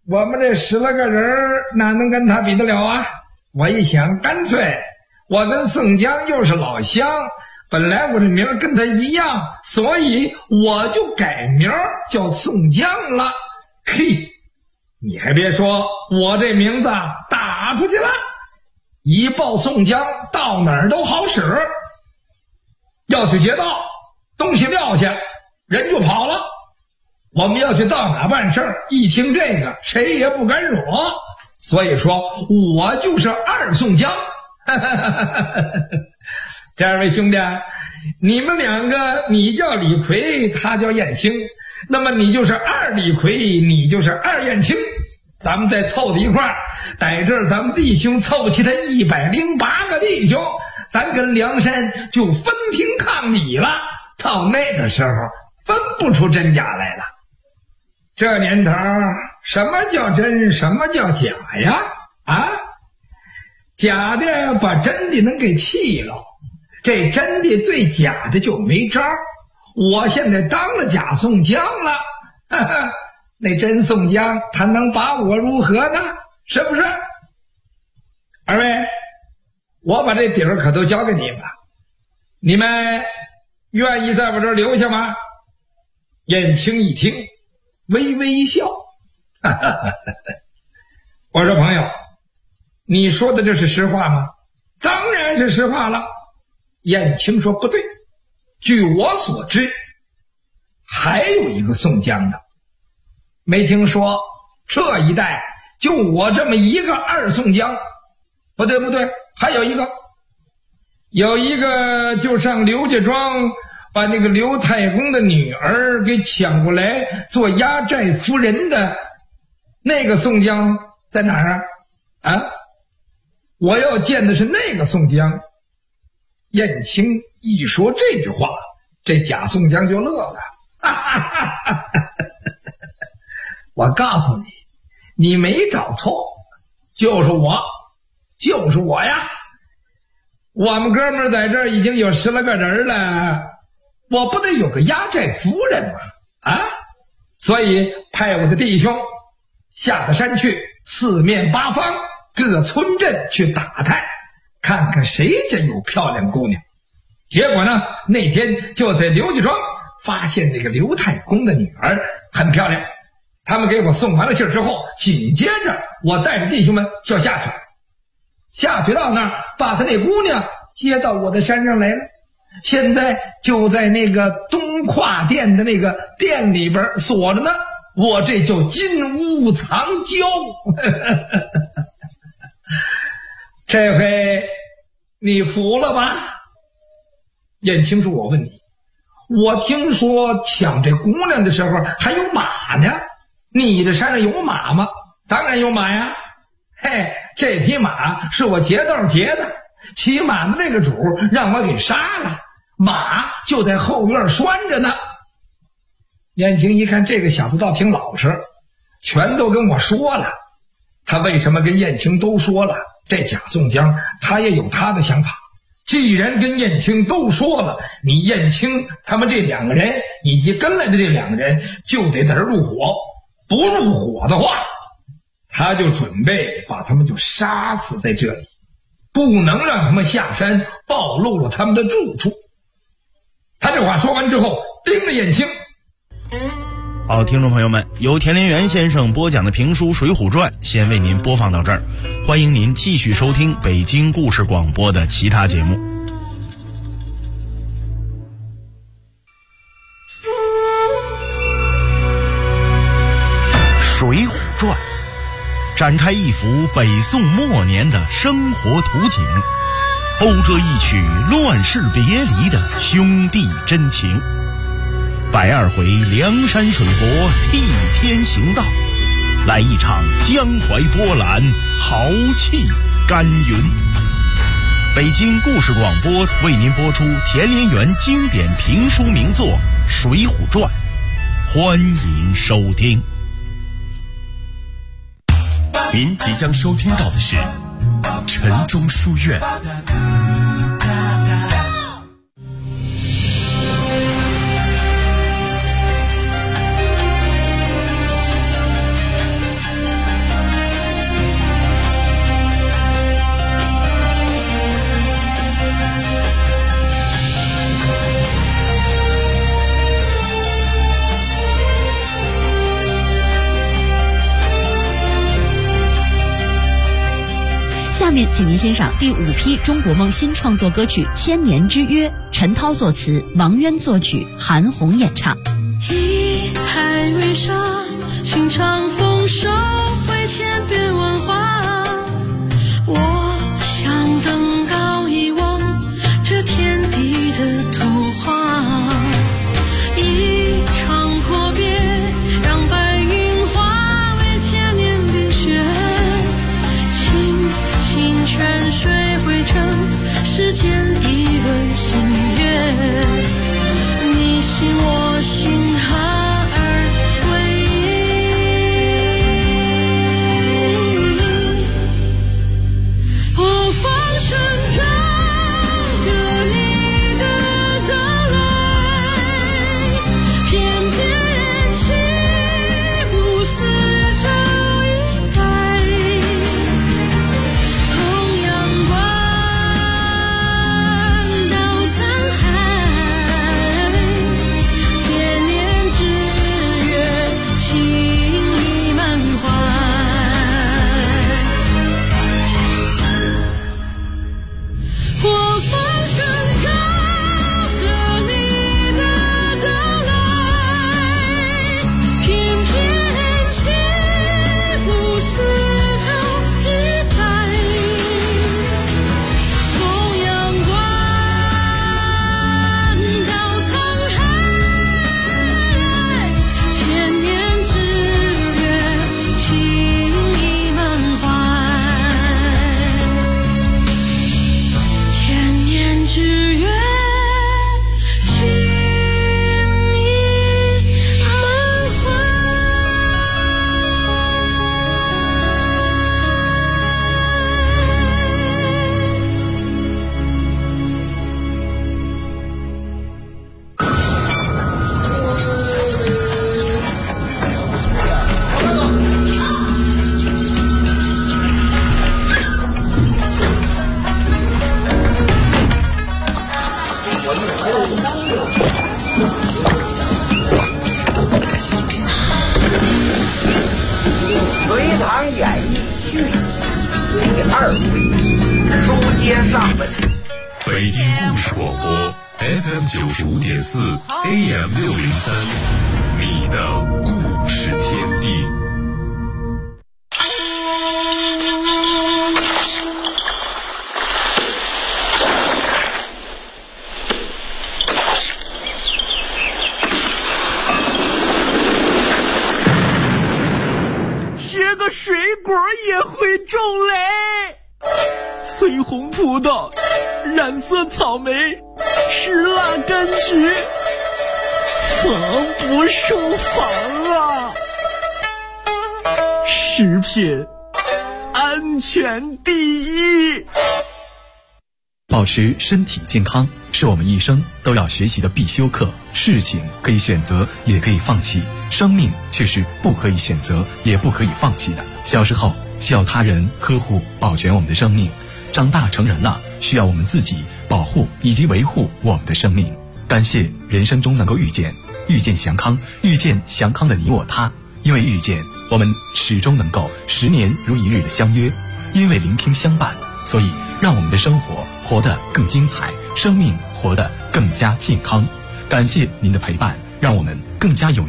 我们这10来个人哪能跟他比得了啊？我一想，干脆我跟宋江又是老乡，本来我这名跟他一样，所以我就改名叫宋江了。嘿，你还别说，我这名字打出去了，一报宋江，到哪儿都好使。要去劫道，东西撂下，人就跑了。我们要去到哪办事儿，一听这个，谁也不敢惹。所以说，我就是二宋江。这二位兄弟，你们两个，你叫李逵，他叫燕青，那么你就是二李逵，你就是二燕青，咱们再凑在一块儿，在这儿咱们弟兄凑齐他108个弟兄，咱跟梁山就分庭抗礼了。到那个时候，分不出真假来了。这年头，什么叫真，什么叫假呀？啊，假的把真的能给气了，这真的对假的就没招。我现在当了假宋江了，哈哈，那真宋江他能把我如何呢？是不是？二位，我把这底儿可都交给你们了，你们愿意在我这儿留下吗？燕青一听，微微一笑，哈哈哈哈。我说朋友，你说的这是实话吗？当然是实话了。燕青说不对，据我所知，还有一个宋江的，没听说。这一代就我这么一个二宋江。不对，还有一个就上刘家庄把那个刘太公的女儿给抢过来做压寨夫人的那个宋江在哪儿啊？我要见的是那个宋江。燕青一说这句话，这假宋江就乐了，哈哈哈哈。我告诉你，你没找错，就是我呀。我们哥们儿在这儿已经有10来个人了，我不得有个压寨夫人吗？啊，所以派我的弟兄下了山去，四面八方各村镇去打探，看看谁家有漂亮姑娘。结果呢，那天就在刘家庄发现那个刘太公的女儿很漂亮。他们给我送完了信之后，紧接着我带着弟兄们就下去到那儿，把他那姑娘接到我的山上来了。现在就在那个东跨店的那个店里边锁着呢，我这就金屋藏娇。这回你服了吧？燕青说，我问你，我听说抢这姑娘的时候还有马呢，你的山上有马吗？当然有马呀。嘿，这匹马是我劫道劫的，骑马的那个主让我给杀了，马就在后院拴着呢。燕青一看这个小子倒挺老实，全都跟我说了。他为什么跟燕青都说了？这假宋江他也有他的想法。既然跟燕青都说了，你燕青他们这2个人以及跟来的这2个人就得在这入伙，不入伙的话，他就准备把他们就杀死在这里，不能让他们下山暴露了他们的住处。他这话说完之后，盯着燕青。 好，听众朋友们，由田连元先生播讲的评书《水浒传》先为您播放到这儿，欢迎您继续收听北京故事广播的其他节目。《水浒传》展开一幅北宋末年的生活图景，讴歌一曲乱世别离的兄弟真情。102回梁山水泊替天行道，来一场江淮波澜，豪气干云。北京故事广播为您播出田连元经典评书名作《水浒传》，欢迎收听。 您即将收听到的是晨钟书院。 下面请您欣赏第5批中国梦新创作歌曲《千年之约》，陈涛作词，王渊作曲，韩红演唱。 一海为沙，情长风梢会千变万化，我想登高一望这天地的图画，一场阔别让白云化为千年冰雪，清清泉水汇成世间一轮新月，你是我心海而唯一，我放声高歌你的到来，偏见去不死这一代，从阳关到沧海，千年之约，情意满怀，我放声高歌你的到来，偏偏去不死这一代，从阳关到沧海，千年之约，情意满怀，千年之约，情意满怀。 隋唐演义续第2回，书接上文。 北京故事广播 FM 95.4 AM 603，你的故事天地。 切个水果也会种嘞，翠红葡萄，染色草莓，吃辣柑橘，防不胜防啊！食品安全第一。 保持身体健康是我们一生都要学习的必修课。事情可以选择，也可以放弃，生命却是不可以选择，也不可以放弃的。小时候需要他人呵护保全我们的生命，长大成人了需要我们自己保护以及维护我们的生命。感谢人生中能够遇见祥康，遇见祥康的你我他。因为遇见，我们始终能够10年如一日的相约；因为聆听相伴，所以让我们的生活活得更精彩，生命活得更加健康。感谢您的陪伴，让我们更加有